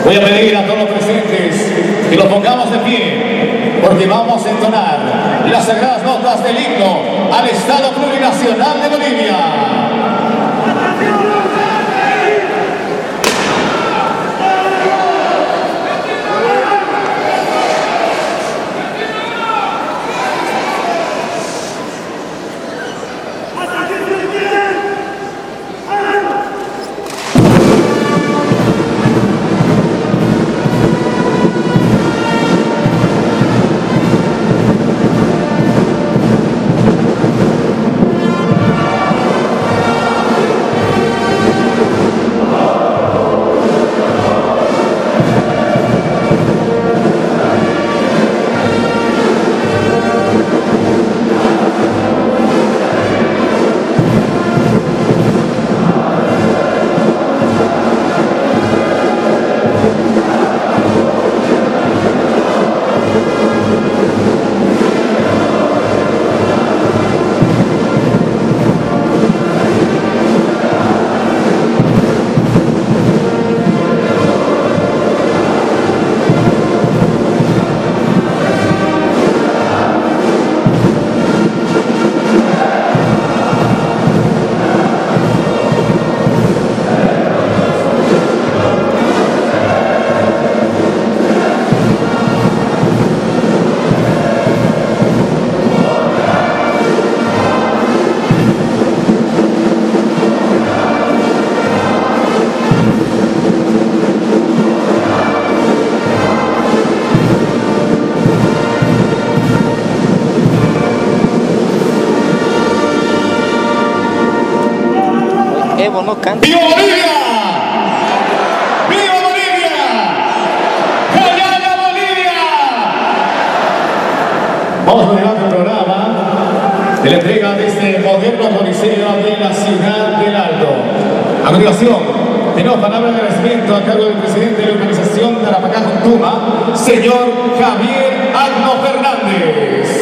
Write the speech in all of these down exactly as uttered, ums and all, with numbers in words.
Voy a pedir a todos los presentes que los pongamos de pie, porque vamos a entonar las sagradas notas del himno al Estado Plurinacional de Bolivia. Evo no canta. ¡Viva Bolivia! ¡Viva Bolivia! ¡Callada Bolivia! Vamos a continuar el programa de la entrega de este moderno coliseo de la ciudad del Alto. A continuación, tenemos palabra de agradecimiento a cargo del presidente de la organización de Arapacá Juntuma, señor Javier Agno Fernández.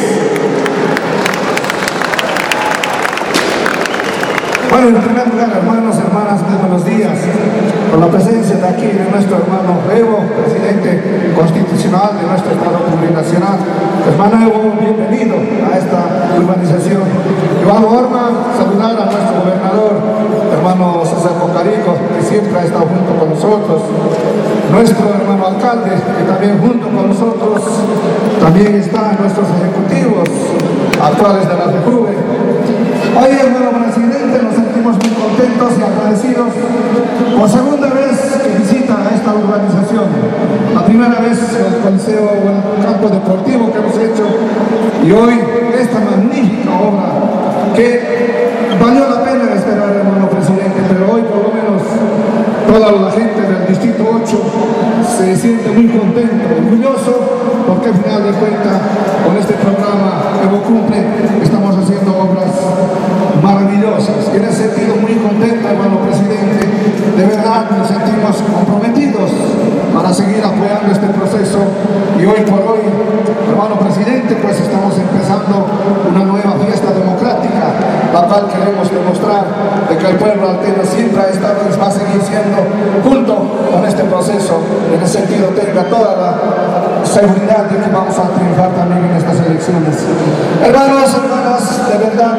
Bueno, en primer lugar, hermanos, hermanas, muy buenos días. Con la presencia de aquí de nuestro hermano Evo, presidente constitucional de nuestro Estado Plurinacional. Hermano Evo, bienvenido a esta urbanización. De igual forma, saludar a nuestro gobernador, hermano César Cocarico, que siempre ha estado junto con nosotros. Nuestro hermano alcalde, que también junto con nosotros, también están nuestros ejecutivos actuales de la República. Hoy, hermano presidente, nos sentimos muy contentos y agradecidos por segunda vez que visita a esta urbanización. La primera vez el coliseo o el campo deportivo que hemos hecho, y hoy esta magnífica obra que valió la pena esperar, hermano presidente, pero hoy por lo menos toda la gente del distrito ocho se siente muy contento, orgulloso, porque al final de cuentas con este programa Evo Cumple estamos haciendo obras maravillosas. Y en ese sentido muy contento, hermano presidente, de verdad nos sentimos comprometidos para seguir apoyando este proceso, y hoy por hoy, hermano presidente, pues estamos empezando una nueva fiesta democrática, la cual queremos demostrar de que el pueblo alteno siempre ha estado y va a seguir siendo junto con este proceso. En ese sentido tenga toda la seguridad de que vamos a triunfar también en estas elecciones. Hermanos, hermanas, de verdad,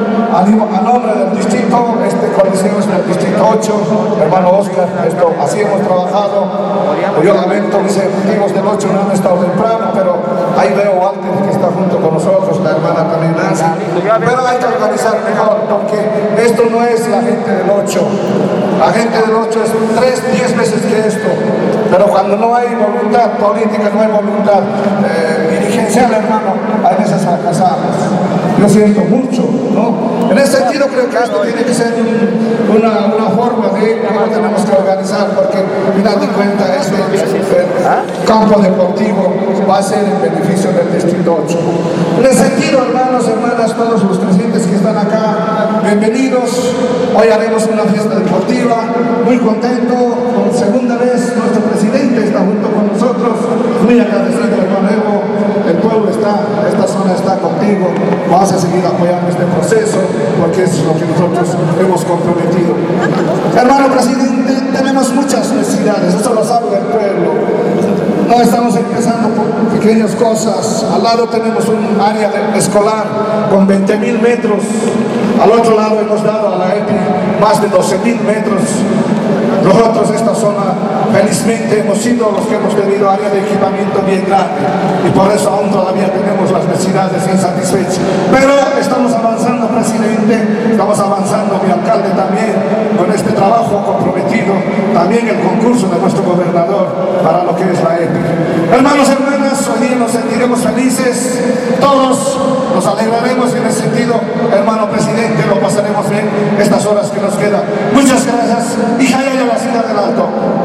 a nombre del distrito, este coliseo es del distrito ocho, hermano Oscar, esto, así hemos trabajado. Yo lamento, mis ejecutivos del ocho no han estado temprano, pero ahí veo a Walter que está junto con nosotros, la hermana también Nancy. Pero hay que organizar mejor, porque esto no es la gente del ocho. La gente del ocho es tres, diez veces que esto. Pero cuando no hay voluntad política, no hay voluntad eh, dirigencial, hermano, a veces fracasamos. Yo siento mucho, ¿no? En ese sentido creo que esto tiene que ser una, una forma de cómo tenemos que organizar, porque al final de cuentas este el campo deportivo va a ser en beneficio del distrito ocho. En ese sentido, hermanos, hermanas, todos los presidentes que están acá, bienvenidos. Hoy haremos una fiesta deportiva, muy contento, por segunda vez nuestro presidente está junto con nosotros, muy agradecido, hermano Evo. El pueblo está, esta zona está contigo, vamos a seguir apoyando este proceso, porque eso es lo que nosotros hemos comprometido. Hermano presidente, tenemos muchas necesidades, eso lo sabe el pueblo. pequeñas cosas. Al lado tenemos un área de, escolar con veinte mil metros. Al otro lado hemos dado a la E P I más de doce mil metros. Nosotros esta zona, felizmente, hemos sido los que hemos tenido área de equipamiento bien grande y por eso aún todavía tenemos las necesidades insatisfechas. Pero estamos avanzando, presidente, estamos avanzando, mi alcalde también, con este trabajo comprometido, también el concurso de nuestro gobernador para lo que es la E P I. Hermanos, hermanas, hoy día nos sentiremos felices, todos nos alegraremos en ese sentido, hermano presidente, lo pasaremos bien estas horas que nos quedan. Muchas gracias y jaya la ciudad del Alto.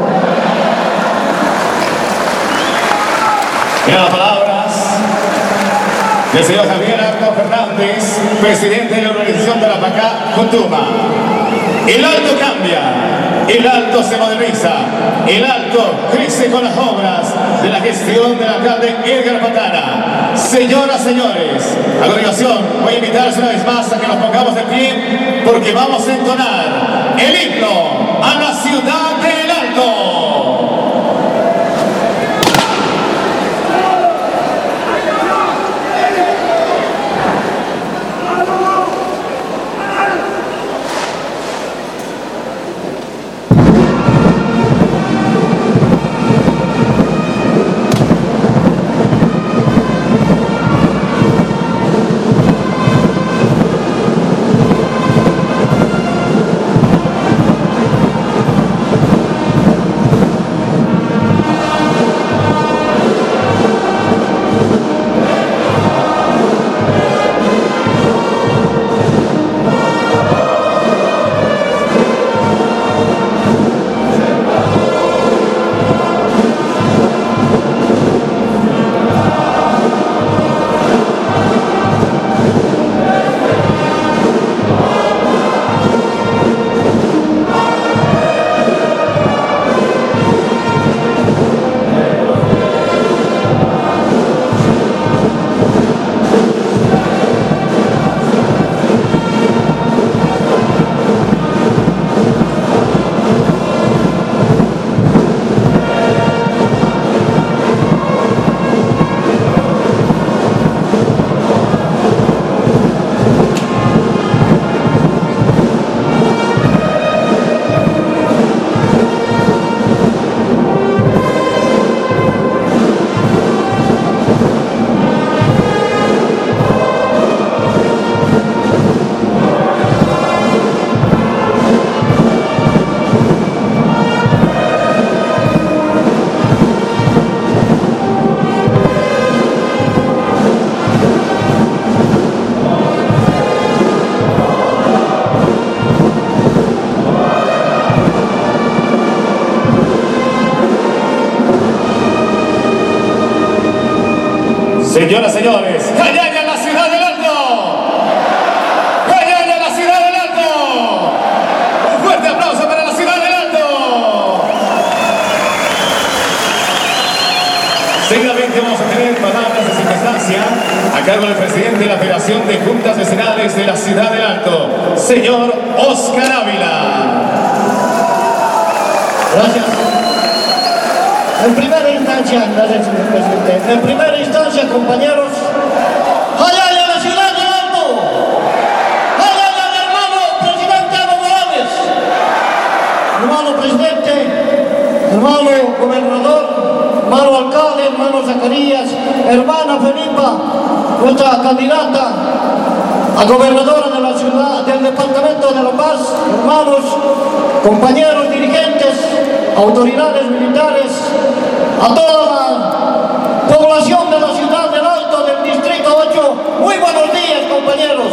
Y a las palabras del señor Javier Arco Fernández, presidente de la organización de la Pacá Contuma. El Alto cambia, el Alto se moderniza, el Alto crece con las obras de la gestión del alcalde Edgar Patana. Señoras, señores, a continuación voy a invitarles una vez más a que nos pongamos de pie porque vamos a entonar el himno a la ciudad del Alto. Señoras, señores, ¡Cayaya en la ciudad del Alto! ¡Cayaya en la ciudad del Alto! ¡Un fuerte aplauso para la ciudad del Alto! Seguidamente vamos a tener palabras de circunstancia a cargo del presidente de la Federación de Juntas Vecinales de la ciudad del Alto, señor Oscar Ávila. Gracias. En primera instancia, gracias, señor presidente. En primera instancia, compañeros, ¡Jayaya la ciudad del Alto! ¡Jayaya mi hermano presidente Evo Morales! Hermano presidente, hermano gobernador, hermano alcalde, hermano Zacarías, hermana Felipa, nuestra candidata a gobernadora de la ciudad, del departamento de La Paz, hermanos, compañeros dirigentes, autoridades militares, a toda la población de la ciudad del Alto, del distrito ocho, muy buenos días, compañeros.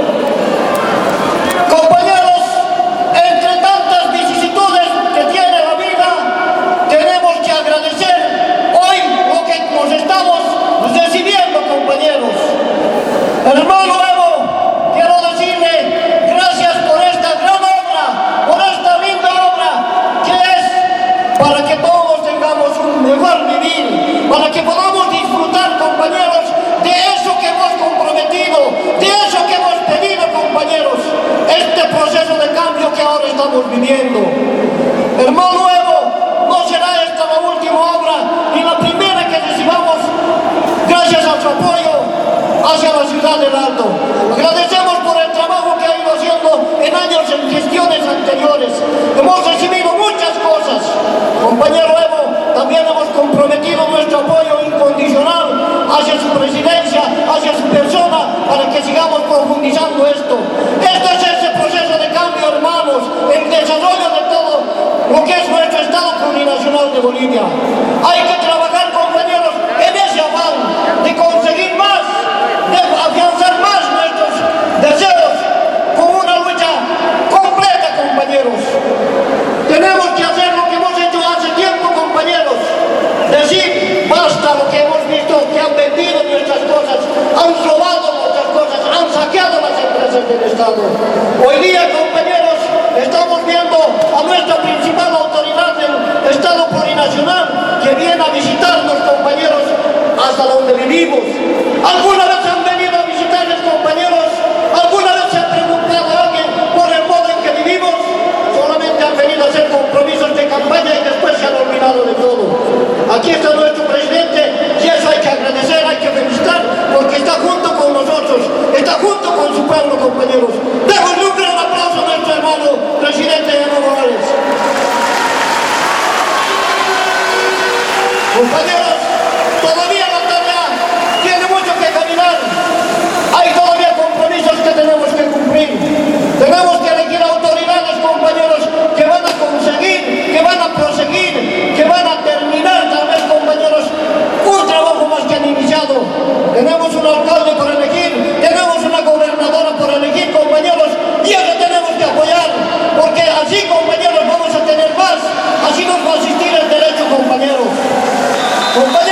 Compañeros, entre tantas vicisitudes que tiene la vida, tenemos que agradecer hoy lo que nos estamos recibiendo, compañeros. Hermano Evo, quiero decirle gracias por esta gran obra, por esta linda obra, que es para que todos tengamos un mejor vivir, para que podamos disfrutar del Alto. Agradecemos por el trabajo que ha ido haciendo en años, en gestiones anteriores. Hemos recibido muchas cosas. Compañero Evo, también hemos comprometido nuestro apoyo incondicional hacia su presidencia, hacia su persona, para que sigamos profundizando esto. Esto es ese proceso de cambio, hermanos, el desarrollo de todo lo que es nuestro Estado plurinacional de Bolivia. Hay que trabajar, compañeros, en ese afán de conseguir más, de afianzar más nuestros deseos con una lucha completa, compañeros. Tenemos que hacer lo que hemos hecho hace tiempo, compañeros. Decir, basta lo que hemos visto, que han vendido nuestras cosas, han robado nuestras cosas, han saqueado las empresas del Estado. Hoy día, compañeros, estamos viendo a nuestra principal autoridad del Estado plurinacional que viene a visitarnos, compañeros, hasta donde vivimos. ¿Alguna vez han venido a visitarles, compañeros? ¿Alguna vez se ha preguntado a alguien por el modo en que vivimos? Solamente han venido a hacer compromisos de campaña y después se han olvidado de todo. Aquí está nuestro presidente y eso hay que agradecer, hay que felicitar, porque está junto con nosotros, está junto con su pueblo, compañeros. Démosle un gran aplauso a nuestro hermano presidente Evo Morales. Compañeros, todavía la tarea tiene mucho que caminar. Hay todavía compromisos que tenemos que cumplir. Tenemos que elegir autoridades, compañeros, que van a conseguir, que van a proseguir, que van a terminar, tal vez, compañeros, un trabajo más que han iniciado. Tenemos un alcalde por elegir, tenemos una gobernadora por elegir, compañeros, y eso tenemos que apoyar, porque así, compañeros, vamos a tener más, así nos va a asistir el derecho, compañeros. Compañeros,